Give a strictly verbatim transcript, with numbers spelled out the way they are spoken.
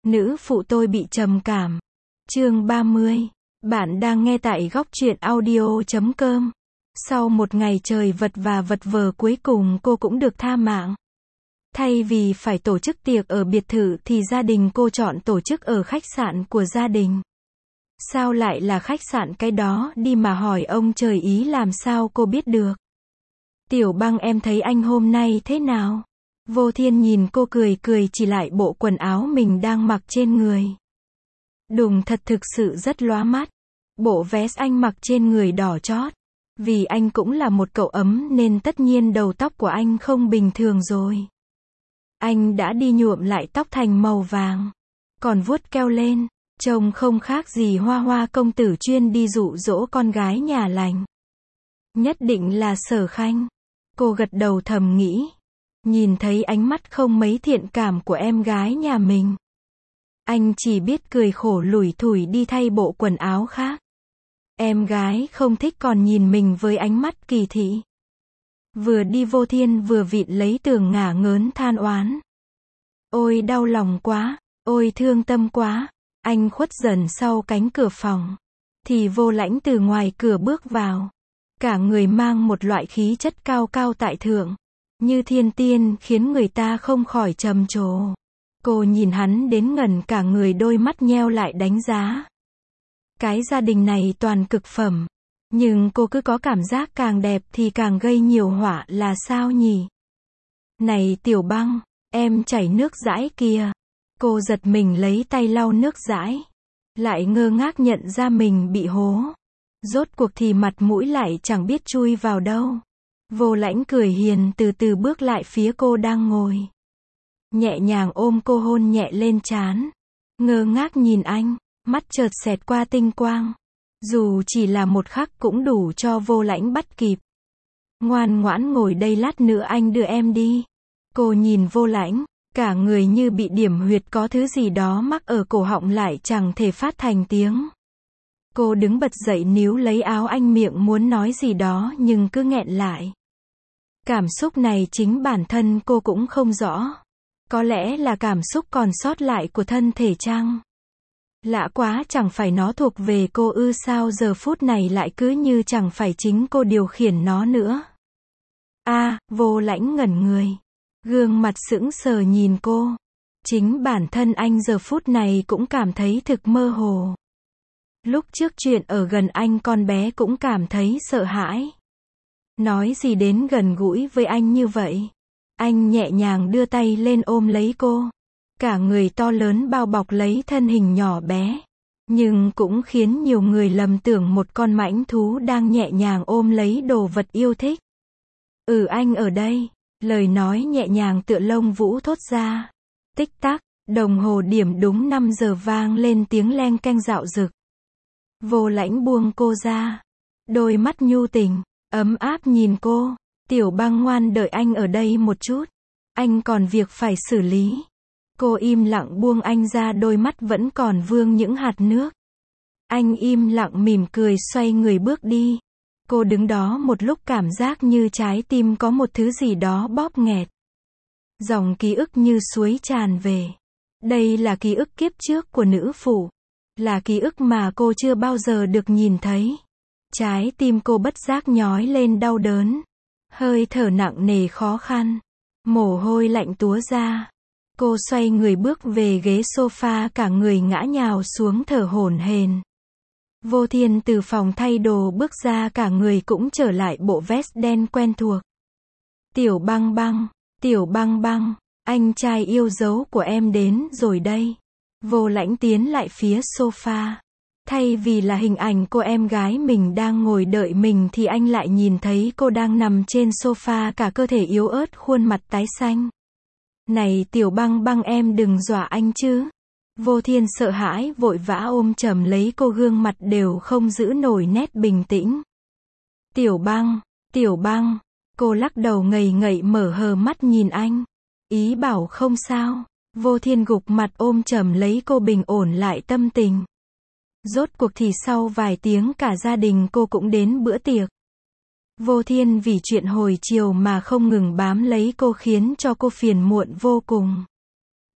Nữ phụ tôi bị trầm cảm. Chương ba mươi. Bạn đang nghe tại góc truyện audio chấm com. Sau một ngày trời vật và vật vờ cuối cùng cô cũng được tha mạng. Thay vì phải tổ chức tiệc ở biệt thự thì gia đình cô chọn tổ chức ở khách sạn của gia đình. Sao lại là khách sạn cái đó đi mà hỏi ông trời ý làm sao cô biết được. Tiểu Băng em thấy anh hôm nay thế nào? Vô Thiên nhìn cô cười cười chỉ lại bộ quần áo mình đang mặc trên người. Đùng thật thực sự rất lóa mắt. Bộ vest anh mặc trên người đỏ chót. Vì anh cũng là một cậu ấm nên tất nhiên đầu tóc của anh không bình thường rồi. Anh đã đi nhuộm lại tóc thành màu vàng. Còn vuốt keo lên. Trông không khác gì Hoa Hoa công tử chuyên đi dụ dỗ con gái nhà lành. Nhất định là Sở Khanh. Cô gật đầu thầm nghĩ. Nhìn thấy ánh mắt không mấy thiện cảm của em gái nhà mình. Anh chỉ biết cười khổ lủi thủi đi thay bộ quần áo khác. Em gái không thích còn nhìn mình với ánh mắt kỳ thị. Vừa đi Vô Thiên vừa vịn lấy tường ngả ngớn than oán. Ôi đau lòng quá, ôi thương tâm quá. Anh khuất dần sau cánh cửa phòng. Thì Vô Lãnh từ ngoài cửa bước vào. Cả người mang một loại khí chất cao cao tại thượng. Như thiên tiên khiến người ta không khỏi trầm trồ. Cô nhìn hắn đến ngẩn cả người đôi mắt nheo lại đánh giá. Cái gia đình này toàn cực phẩm. Nhưng cô cứ có cảm giác càng đẹp thì càng gây nhiều họa là sao nhỉ? Này Tiểu Băng, em chảy nước dãi kìa. Cô giật mình lấy tay lau nước dãi. Lại ngơ ngác nhận ra mình bị hố. Rốt cuộc thì mặt mũi lại chẳng biết chui vào đâu. Vô Lãnh cười hiền từ từ bước lại phía cô đang ngồi. Nhẹ nhàng ôm cô hôn nhẹ lên trán. Ngơ ngác nhìn anh, mắt chợt xẹt qua tinh quang. Dù chỉ là một khắc cũng đủ cho Vô Lãnh bắt kịp. Ngoan ngoãn ngồi đây lát nữa anh đưa em đi. Cô nhìn Vô Lãnh, cả người như bị điểm huyệt có thứ gì đó mắc ở cổ họng lại chẳng thể phát thành tiếng. Cô đứng bật dậy níu lấy áo anh miệng muốn nói gì đó nhưng cứ nghẹn lại. Cảm xúc này chính bản thân cô cũng không rõ. Có lẽ là cảm xúc còn sót lại của thân thể chăng? Lạ quá, chẳng phải nó thuộc về cô ư sao giờ phút này lại cứ như chẳng phải chính cô điều khiển nó nữa. A, à, Vô Lãnh ngẩn người. Gương mặt sững sờ nhìn cô. Chính bản thân anh giờ phút này cũng cảm thấy thực mơ hồ. Lúc trước chuyện ở gần anh con bé cũng cảm thấy sợ hãi. Nói gì đến gần gũi với anh như vậy. Anh nhẹ nhàng đưa tay lên ôm lấy cô. Cả người to lớn bao bọc lấy thân hình nhỏ bé. Nhưng cũng khiến nhiều người lầm tưởng một con mãnh thú đang nhẹ nhàng ôm lấy đồ vật yêu thích. Ừ anh ở đây. Lời nói nhẹ nhàng tựa lông vũ thốt ra. Tích tắc, đồng hồ điểm đúng năm giờ vang lên tiếng leng keng dạo dực. Vô Lãnh buông cô ra. Đôi mắt nhu tình, ấm áp nhìn cô. Tiểu Băng ngoan đợi anh ở đây một chút. Anh còn việc phải xử lý. Cô im lặng buông anh ra, đôi mắt vẫn còn vương những hạt nước. Anh im lặng mỉm cười xoay người bước đi. Cô đứng đó một lúc cảm giác như trái tim có một thứ gì đó bóp nghẹt. Dòng ký ức như suối tràn về. Đây là ký ức kiếp trước của nữ phụ. Là ký ức mà cô chưa bao giờ được nhìn thấy. Trái tim cô bất giác nhói lên đau đớn. Hơi thở nặng nề khó khăn. Mồ hôi lạnh túa ra. Cô xoay người bước về ghế sofa, cả người ngã nhào xuống thở hổn hển. Vô Thiên từ phòng thay đồ bước ra, cả người cũng trở lại bộ vest đen quen thuộc. Tiểu Băng Băng, Tiểu Băng Băng, anh trai yêu dấu của em đến rồi đây. Vô Lãnh tiến lại phía sofa. Thay vì là hình ảnh cô em gái mình đang ngồi đợi mình thì anh lại nhìn thấy cô đang nằm trên sofa, cả cơ thể yếu ớt, khuôn mặt tái xanh. Này Tiểu Băng Băng em đừng dọa anh chứ. Vô Thiên sợ hãi vội vã ôm chầm lấy cô, gương mặt đều không giữ nổi nét bình tĩnh. Tiểu Băng, Tiểu Băng, cô lắc đầu ngây ngậy mở hờ mắt nhìn anh. Ý bảo không sao. Vô Thiên gục mặt ôm chầm lấy cô bình ổn lại tâm tình. Rốt cuộc thì sau vài tiếng cả gia đình cô cũng đến bữa tiệc. Vô Thiên vì chuyện hồi chiều mà không ngừng bám lấy cô khiến cho cô phiền muộn vô cùng.